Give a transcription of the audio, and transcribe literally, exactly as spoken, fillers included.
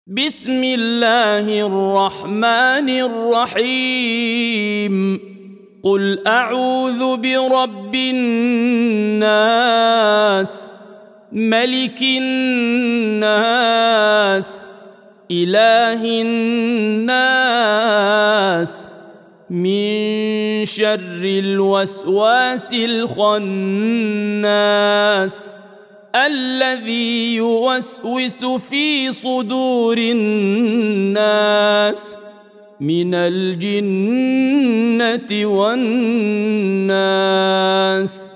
بسم الله الرحمن الرحيم قل أعوذ برب الناس ملك الناس إله الناس من شر الوسواس الخناس الذي يوسوس في صدور الناس من الجنة والناس.